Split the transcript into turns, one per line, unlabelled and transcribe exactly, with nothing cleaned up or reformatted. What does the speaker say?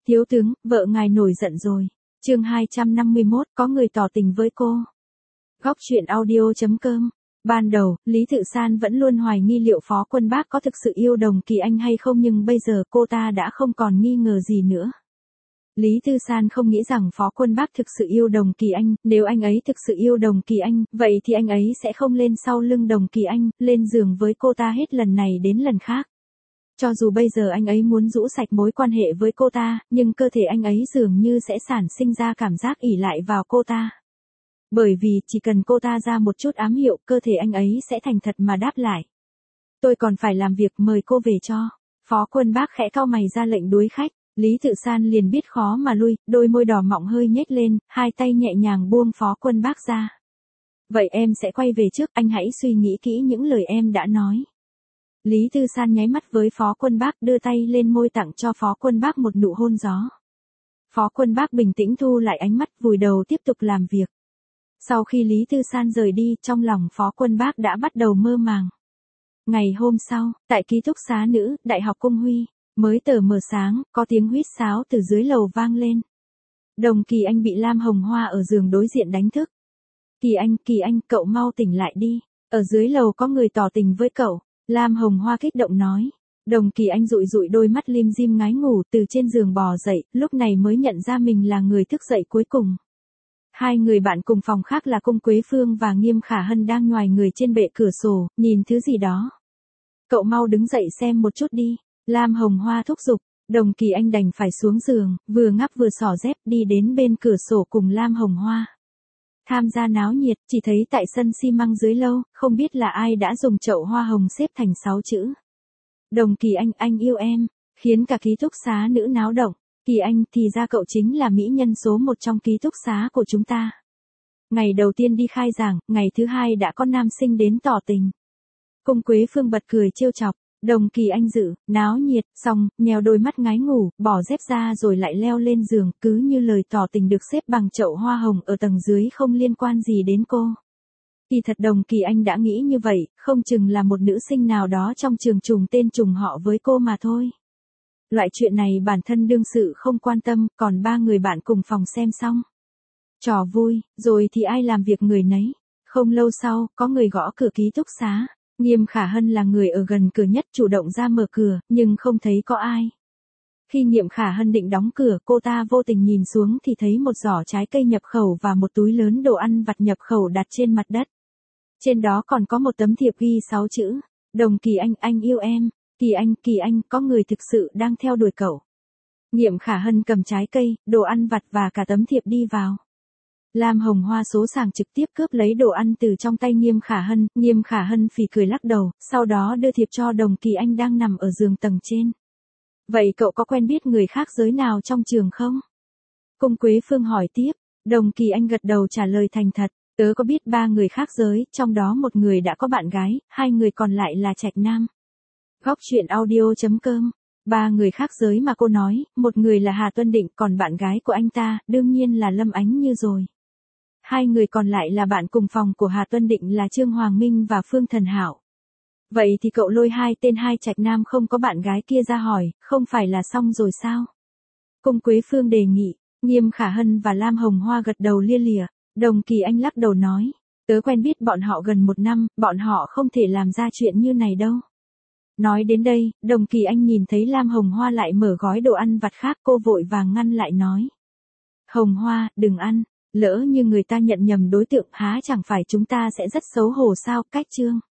Thiếu tướng, vợ ngài nổi giận rồi. Chương hai trăm năm mươi mốt, có người tỏ tình với cô. Góc truyện audio chấm com. Ban đầu, Lý Tự San vẫn luôn hoài nghi liệu Phó Quân Bác có thực sự yêu Đồng Kỳ Anh hay không, nhưng bây giờ cô ta đã không còn nghi ngờ gì nữa. Lý Tư San không nghĩ rằng Phó Quân Bác thực sự yêu Đồng Kỳ Anh, nếu anh ấy thực sự yêu Đồng Kỳ Anh, vậy thì anh ấy sẽ không lên sau lưng Đồng Kỳ Anh, lên giường với cô ta hết lần này đến lần khác. Cho dù bây giờ anh ấy muốn rũ sạch mối quan hệ với cô ta, nhưng cơ thể anh ấy dường như sẽ sản sinh ra cảm giác ỷ lại vào cô ta. Bởi vì chỉ cần cô ta ra một chút ám hiệu, cơ thể anh ấy sẽ thành thật mà đáp lại. Tôi còn phải làm việc, mời cô về cho. Phó Quân Bác khẽ cau mày ra lệnh đuổi khách. Lý Tự San liền biết khó mà lui, đôi môi đỏ mọng hơi nhếch lên, hai tay nhẹ nhàng buông Phó Quân Bác ra. Vậy em sẽ quay về trước, anh hãy suy nghĩ kỹ những lời em đã nói. Lý Tư San nháy mắt với Phó Quân Bác, đưa tay lên môi tặng cho Phó Quân Bác một nụ hôn gió. Phó Quân Bác bình tĩnh thu lại ánh mắt, vùi đầu tiếp tục làm việc. Sau khi Lý Tư San rời đi, trong lòng Phó Quân Bác đã bắt đầu mơ màng. Ngày hôm sau, tại ký túc xá nữ, Đại học Cung Huy, mới tờ mờ sáng, có tiếng huýt sáo từ dưới lầu vang lên. Đồng Kỳ Anh bị Lam Hồng Hoa ở giường đối diện đánh thức. Kỳ Anh, Kỳ Anh, cậu mau tỉnh lại đi. Ở dưới lầu có người tỏ tình với cậu. Lam Hồng Hoa kích động nói. Đồng Kỳ Anh dụi dụi đôi mắt lim dim ngái ngủ, từ trên giường bò dậy, lúc này mới nhận ra mình là người thức dậy cuối cùng. Hai người bạn cùng phòng khác là Cung Quế Phương và Nghiêm Khả Hân đang nhoài người trên bệ cửa sổ, nhìn thứ gì đó. Cậu mau đứng dậy xem một chút đi. Lam Hồng Hoa thúc giục. Đồng Kỳ Anh đành phải xuống giường, vừa ngáp vừa xỏ dép đi đến bên cửa sổ cùng Lam Hồng Hoa. Tham gia náo nhiệt, chỉ thấy tại sân xi măng dưới lâu, không biết là ai đã dùng chậu hoa hồng xếp thành sáu chữ. Đồng Kỳ Anh, anh yêu em, khiến cả ký túc xá nữ náo động. Kỳ Anh, thì ra cậu chính là mỹ nhân số một trong ký túc xá của chúng ta. Ngày đầu tiên đi khai giảng, ngày thứ hai đã có nam sinh đến tỏ tình. Cung Quế Phương bật cười trêu chọc. Đồng Kỳ Anh dự, náo nhiệt, xong, nhèo đôi mắt ngái ngủ, bỏ dép ra rồi lại leo lên giường, cứ như lời tỏ tình được xếp bằng chậu hoa hồng ở tầng dưới không liên quan gì đến cô. Kỳ thật Đồng Kỳ Anh đã nghĩ như vậy, không chừng là một nữ sinh nào đó trong trường trùng tên trùng họ với cô mà thôi. Loại chuyện này bản thân đương sự không quan tâm, còn ba người bạn cùng phòng xem xong. Trò vui, rồi thì ai làm việc người nấy. Không lâu sau, có người gõ cửa ký túc xá. Nghiêm Khả Hân là người ở gần cửa nhất, chủ động ra mở cửa, nhưng không thấy có ai. Khi Nghiêm Khả Hân định đóng cửa, cô ta vô tình nhìn xuống thì thấy một giỏ trái cây nhập khẩu và một túi lớn đồ ăn vặt nhập khẩu đặt trên mặt đất. Trên đó còn có một tấm thiệp ghi sáu chữ. Đồng Kỳ Anh, anh yêu em. Kỳ Anh, Kỳ Anh, có người thực sự đang theo đuổi cậu. Nghiêm Khả Hân cầm trái cây, đồ ăn vặt và cả tấm thiệp đi vào. Lam Hồng Hoa số sàng trực tiếp cướp lấy đồ ăn từ trong tay Nghiêm Khả Hân, Nghiêm Khả Hân phì cười lắc đầu, sau đó đưa thiệp cho Đồng Kỳ Anh đang nằm ở giường tầng trên. Vậy cậu có quen biết người khác giới nào trong trường không? Cung Quế Phương hỏi tiếp. Đồng Kỳ Anh gật đầu trả lời thành thật, tớ có biết ba người khác giới, trong đó một người đã có bạn gái, hai người còn lại là trạch nam. Góc truyện audio chấm com. Ba người khác giới mà cô nói, một người là Hà Tuân Định, còn bạn gái của anh ta, đương nhiên là Lâm Ánh Như rồi. Hai người còn lại là bạn cùng phòng của Hà Tuân Định là Trương Hoàng Minh và Phương Thần Hảo. Vậy thì cậu lôi hai tên hai trạch nam không có bạn gái kia ra hỏi, không phải là xong rồi sao? Cung Quế Phương đề nghị. Nghiêm Khả Hân và Lam Hồng Hoa gật đầu lia lịa. Đồng Kỳ Anh lắc đầu nói, tớ quen biết bọn họ gần một năm, bọn họ không thể làm ra chuyện như này đâu. Nói đến đây, Đồng Kỳ Anh nhìn thấy Lam Hồng Hoa lại mở gói đồ ăn vặt khác, cô vội vàng ngăn lại nói. Hồng Hoa, đừng ăn, lỡ như người ta nhận nhầm đối tượng há chẳng phải chúng ta sẽ rất xấu hổ sao, cách chương.